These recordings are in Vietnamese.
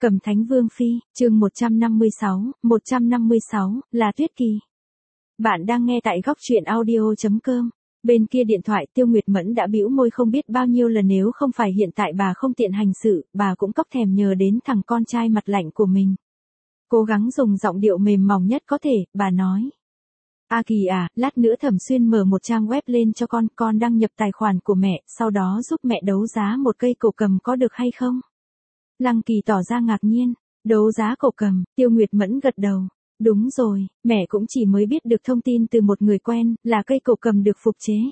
Cầm Thánh Vương Phi, chương 156, là Tuyết Kỳ. Bạn đang nghe tại góc truyện audio.com. Bên kia điện thoại Tiêu Nguyệt Mẫn đã bĩu môi không biết bao nhiêu lần, nếu không phải hiện tại bà không tiện hành sự, bà cũng cóc thèm nhờ đến thằng con trai mặt lạnh của mình. Cố gắng dùng giọng điệu mềm mỏng nhất có thể, bà nói. A Kỳ à, lát nữa Thẩm Xuyên mở một trang web lên cho con đăng nhập tài khoản của mẹ, sau đó giúp mẹ đấu giá một cây cổ cầm có được hay không? Lăng Kỳ tỏ ra ngạc nhiên. Đấu giá cổ cầm, Tiêu Nguyệt Mẫn gật đầu. Đúng rồi, mẹ cũng chỉ mới biết được thông tin từ một người quen, là cây cổ cầm được phục chế.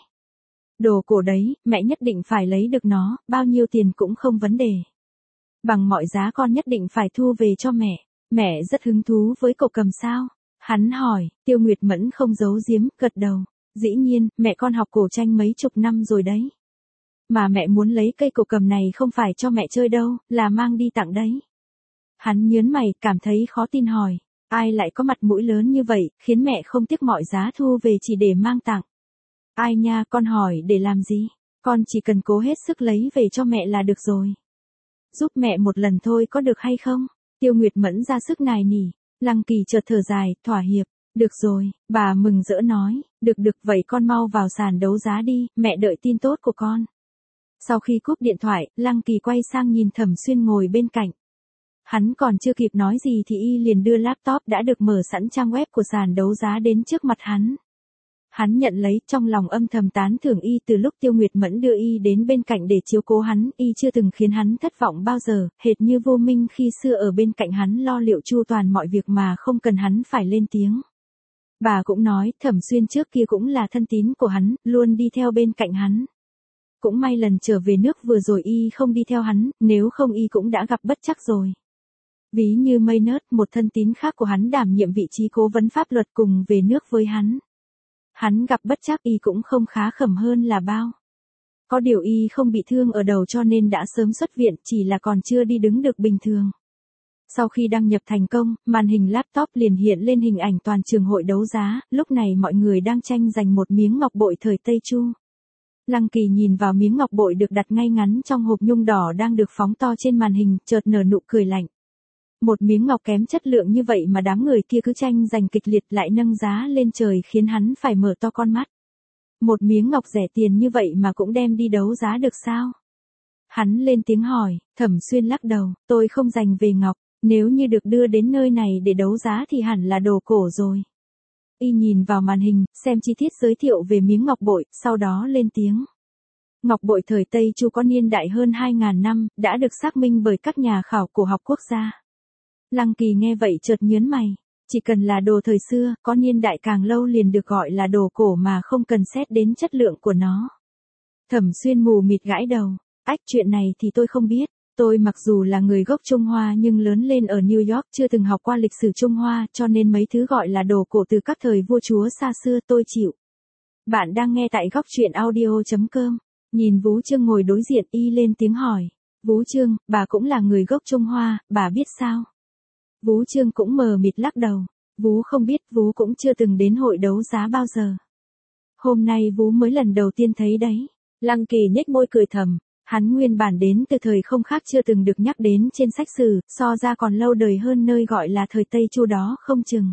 Đồ cổ đấy, mẹ nhất định phải lấy được nó, bao nhiêu tiền cũng không vấn đề. Bằng mọi giá con nhất định phải thu về cho mẹ. Mẹ rất hứng thú với cổ cầm sao? Hắn hỏi. Tiêu Nguyệt Mẫn không giấu giếm, gật đầu. Dĩ nhiên, mẹ con học cổ tranh mấy chục năm rồi đấy. Mà mẹ muốn lấy cây cổ cầm này không phải cho mẹ chơi đâu, là mang đi tặng đấy. Hắn nhớn mày, cảm thấy khó tin hỏi. Ai lại có mặt mũi lớn như vậy, khiến mẹ không tiếc mọi giá thu về chỉ để mang tặng? Ai nha, con hỏi để làm gì? Con chỉ cần cố hết sức lấy về cho mẹ là được rồi. Giúp mẹ một lần thôi có được hay không? Tiêu Nguyệt Mẫn ra sức nài nỉ. Lăng Kỳ chợt thở dài, thỏa hiệp. Được rồi, bà mừng rỡ nói. Được, vậy con mau vào sàn đấu giá đi, mẹ đợi tin tốt của con. Sau khi cúp điện thoại, Lăng Kỳ quay sang nhìn Thẩm Xuyên ngồi bên cạnh. Hắn còn chưa kịp nói gì thì y liền đưa laptop đã được mở sẵn trang web của sàn đấu giá đến trước mặt hắn. Hắn nhận lấy, trong lòng âm thầm tán thưởng y. Từ lúc Tiêu Nguyệt Mẫn đưa y đến bên cạnh để chiếu cố hắn, y chưa từng khiến hắn thất vọng bao giờ, hệt như Vô Minh khi xưa ở bên cạnh hắn lo liệu chu toàn mọi việc mà không cần hắn phải lên tiếng. Bà cũng nói, Thẩm Xuyên trước kia cũng là thân tín của hắn, luôn đi theo bên cạnh hắn. Cũng may lần trở về nước vừa rồi y không đi theo hắn, nếu không y cũng đã gặp bất trắc rồi. Ví như Maynard, một thân tín khác của hắn đảm nhiệm vị trí cố vấn pháp luật cùng về nước với hắn. Hắn gặp bất trắc y cũng không khá khẩm hơn là bao. Có điều y không bị thương ở đầu cho nên đã sớm xuất viện, chỉ là còn chưa đi đứng được bình thường. Sau khi đăng nhập thành công, màn hình laptop liền hiện lên hình ảnh toàn trường hội đấu giá, lúc này mọi người đang tranh giành một miếng ngọc bội thời Tây Chu. Lăng Kỳ nhìn vào miếng ngọc bội được đặt ngay ngắn trong hộp nhung đỏ đang được phóng to trên màn hình, chợt nở nụ cười lạnh. Một miếng ngọc kém chất lượng như vậy mà đám người kia cứ tranh giành kịch liệt, lại nâng giá lên trời khiến hắn phải mở to con mắt. Một miếng ngọc rẻ tiền như vậy mà cũng đem đi đấu giá được sao? Hắn lên tiếng hỏi. Thẩm Xuyên lắc đầu, tôi không dành về ngọc, nếu như được đưa đến nơi này để đấu giá thì hẳn là đồ cổ rồi. Y nhìn vào màn hình, xem chi tiết giới thiệu về miếng ngọc bội, sau đó lên tiếng. Ngọc bội thời Tây Chu có niên đại hơn 2.000 năm, đã được xác minh bởi các nhà khảo cổ học quốc gia. Lăng Kỳ nghe vậy chợt nhớn mày. Chỉ cần là đồ thời xưa, có niên đại càng lâu liền được gọi là đồ cổ mà không cần xét đến chất lượng của nó. Thẩm Xuyên mù mịt gãi đầu. Ách, chuyện này thì tôi không biết. Tôi mặc dù là người gốc Trung Hoa nhưng lớn lên ở New York, chưa từng học qua lịch sử Trung Hoa, cho nên mấy thứ gọi là đồ cổ từ các thời vua chúa xa xưa tôi chịu. Bạn đang nghe tại góc truyện audio.com. Nhìn Vú Trương ngồi đối diện, y lên tiếng hỏi. Vú Trương, bà cũng là người gốc Trung Hoa, bà biết sao? Vú Trương cũng mờ mịt lắc đầu. Vú không biết, Vú cũng chưa từng đến hội đấu giá bao giờ. Hôm nay Vú mới lần đầu tiên thấy đấy. Lăng Kỳ nhếch môi cười thầm. Hắn nguyên bản đến từ thời không khác chưa từng được nhắc đến trên sách sử, so ra còn lâu đời hơn nơi gọi là thời Tây Chu đó không chừng.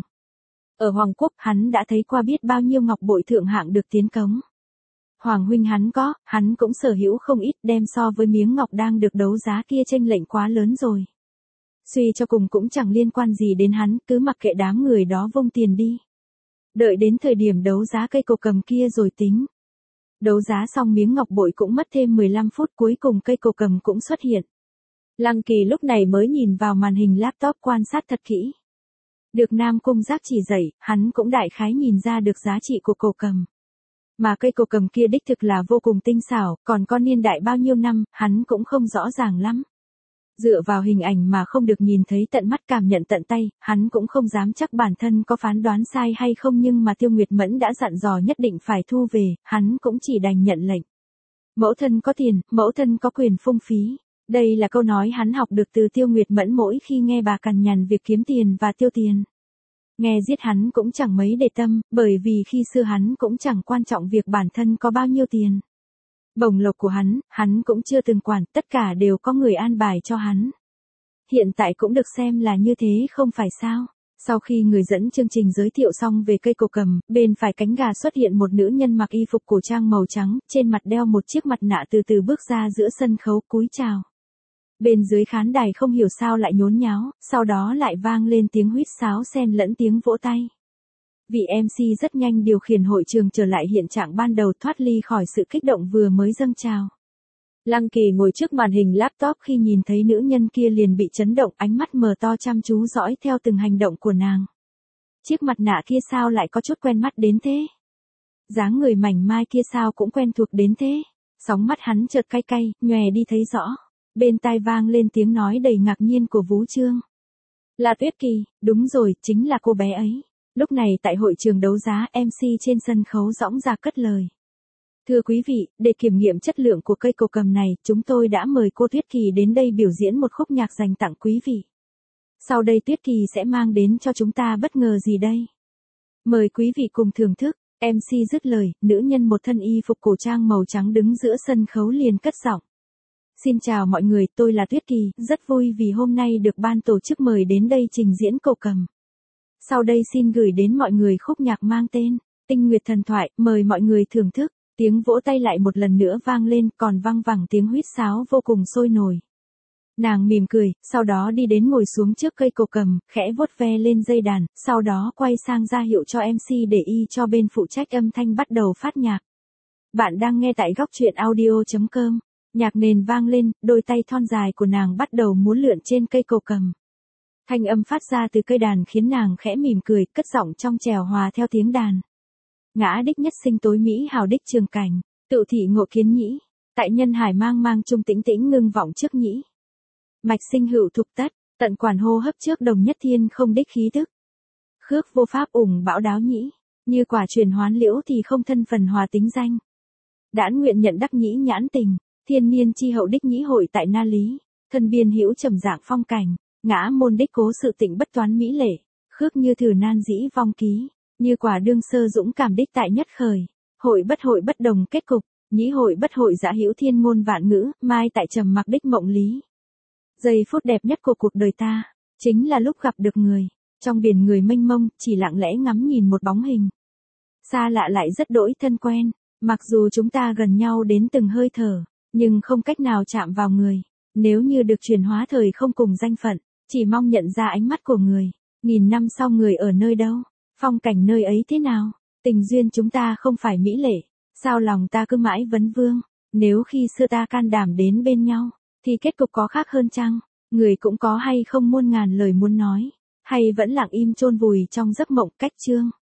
Ở Hoàng Quốc, hắn đã thấy qua biết bao nhiêu ngọc bội thượng hạng được tiến cống. Hoàng huynh hắn cũng sở hữu không ít, đem so với miếng ngọc đang được đấu giá kia chênh lệch quá lớn rồi. Suy cho cùng cũng chẳng liên quan gì đến hắn, cứ mặc kệ đám người đó vung tiền đi. Đợi đến thời điểm đấu giá cây cổ cầm kia rồi tính. Đấu giá xong miếng ngọc bội cũng mất thêm 15 phút, cuối cùng cây cổ cầm cũng xuất hiện. Lăng Kỳ lúc này mới nhìn vào màn hình laptop quan sát thật kỹ. Được Nam Cung Giác chỉ dạy, hắn cũng đại khái nhìn ra được giá trị của cổ cầm. Mà cây cổ cầm kia đích thực là vô cùng tinh xảo, còn có niên đại bao nhiêu năm, hắn cũng không rõ ràng lắm. Dựa vào hình ảnh mà không được nhìn thấy tận mắt cảm nhận tận tay, hắn cũng không dám chắc bản thân có phán đoán sai hay không, nhưng mà Tiêu Nguyệt Mẫn đã dặn dò nhất định phải thu về, hắn cũng chỉ đành nhận lệnh. Mẫu thân có tiền, mẫu thân có quyền phung phí. Đây là câu nói hắn học được từ Tiêu Nguyệt Mẫn mỗi khi nghe bà cằn nhằn việc kiếm tiền và tiêu tiền. Nghe giết hắn cũng chẳng mấy để tâm, bởi vì khi xưa hắn cũng chẳng quan trọng việc bản thân có bao nhiêu tiền. Bổng lộc của hắn cũng chưa từng quản, tất cả đều có người an bài cho hắn. hiện tại cũng được xem là như thế không phải sao. Sau khi người dẫn chương trình giới thiệu xong về cây cổ cầm, bên phải cánh gà xuất hiện một nữ nhân mặc y phục cổ trang màu trắng, trên mặt đeo một chiếc mặt nạ từ từ bước ra giữa sân khấu cúi chào. Bên dưới khán đài không hiểu sao lại nhốn nháo, sau đó lại vang lên tiếng huýt sáo xen lẫn tiếng vỗ tay. Vị MC rất nhanh điều khiển hội trường trở lại hiện trạng ban đầu, thoát ly khỏi sự kích động vừa mới dâng trào. Lăng Kỳ ngồi trước màn hình laptop khi nhìn thấy nữ nhân kia liền bị chấn động, ánh mắt mở to chăm chú dõi theo từng hành động của nàng. Chiếc mặt nạ kia sao lại có chút quen mắt đến thế? Dáng người mảnh mai kia sao cũng quen thuộc đến thế? Sóng mắt hắn chợt cay cay, nhòe đi thấy rõ. Bên tai vang lên tiếng nói đầy ngạc nhiên của Vũ Chương. Là Tuyết Kỳ, đúng rồi, chính là cô bé ấy. Lúc này tại hội trường đấu giá, MC trên sân khấu dõng dạc cất lời. Thưa quý vị, để kiểm nghiệm chất lượng của cây cổ cầm này, chúng tôi đã mời cô Tuyết Kỳ đến đây biểu diễn một khúc nhạc dành tặng quý vị. Sau đây Tuyết Kỳ sẽ mang đến cho chúng ta bất ngờ gì đây? Mời quý vị cùng thưởng thức. MC dứt lời, nữ nhân một thân y phục cổ trang màu trắng đứng giữa sân khấu liền cất giọng. Xin chào mọi người, tôi là Tuyết Kỳ, rất vui vì hôm nay được ban tổ chức mời đến đây trình diễn cổ cầm. Sau đây xin gửi đến mọi người khúc nhạc mang tên Tinh Nguyệt Thần Thoại, mời mọi người thưởng thức. Tiếng vỗ tay lại một lần nữa vang lên, còn vang vẳng tiếng huýt sáo vô cùng sôi nổi. Nàng mỉm cười, sau đó đi đến ngồi xuống trước cây cổ cầm, khẽ vuốt ve lên dây đàn, sau đó quay sang ra hiệu cho MC để y cho bên phụ trách âm thanh bắt đầu phát nhạc. Bạn đang nghe tại góc truyện audio.com. Nhạc nền vang lên, đôi tay thon dài của nàng bắt đầu múa lượn trên cây cổ cầm. Thanh âm phát ra từ cây đàn khiến nàng khẽ mỉm cười, cất giọng trong trèo hòa theo tiếng đàn. Ngã đích nhất sinh tối mỹ hào đích trường cảnh, tự thị ngộ kiến nhĩ, tại nhân hải mang mang trung tĩnh tĩnh ngưng vọng trước nhĩ. Mạch sinh hữu thục tất, tận quản hô hấp trước đồng nhất thiên không đích khí thức. Khước vô pháp ủng bão đáo nhĩ, như quả truyền hoán liễu thì không thân phần hòa tính danh. Đãn nguyện nhận đắc nhĩ nhãn tình, thiên niên chi hậu đích nhĩ hội tại na lý, thân biên hữu trầm dạng phong cảnh, ngã môn đích cố sự tịnh bất toán mỹ lệ, khước như thử nan dĩ vong ký. Như quả đương sơ dũng cảm đích tại nhất khởi, hội bất đồng kết cục, nhĩ hội bất hội dã hữu thiên ngôn vạn ngữ, mai tại trầm mặc đích mộng lý. Giây phút đẹp nhất của cuộc đời ta, chính là lúc gặp được người, trong biển người mênh mông, chỉ lặng lẽ ngắm nhìn một bóng hình. Xa lạ lại rất đỗi thân quen, mặc dù chúng ta gần nhau đến từng hơi thở, nhưng không cách nào chạm vào người. Nếu như được chuyển hóa thời không cùng danh phận, chỉ mong nhận ra ánh mắt của người. 1000 năm sau người ở nơi đâu? Phong cảnh nơi ấy thế nào? Tình duyên chúng ta không phải mỹ lệ, sao lòng ta cứ mãi vấn vương? Nếu khi xưa ta can đảm đến bên nhau, thì kết cục có khác hơn chăng? Người cũng có hay không muôn ngàn lời muốn nói, hay vẫn lặng im chôn vùi trong giấc mộng cách chương?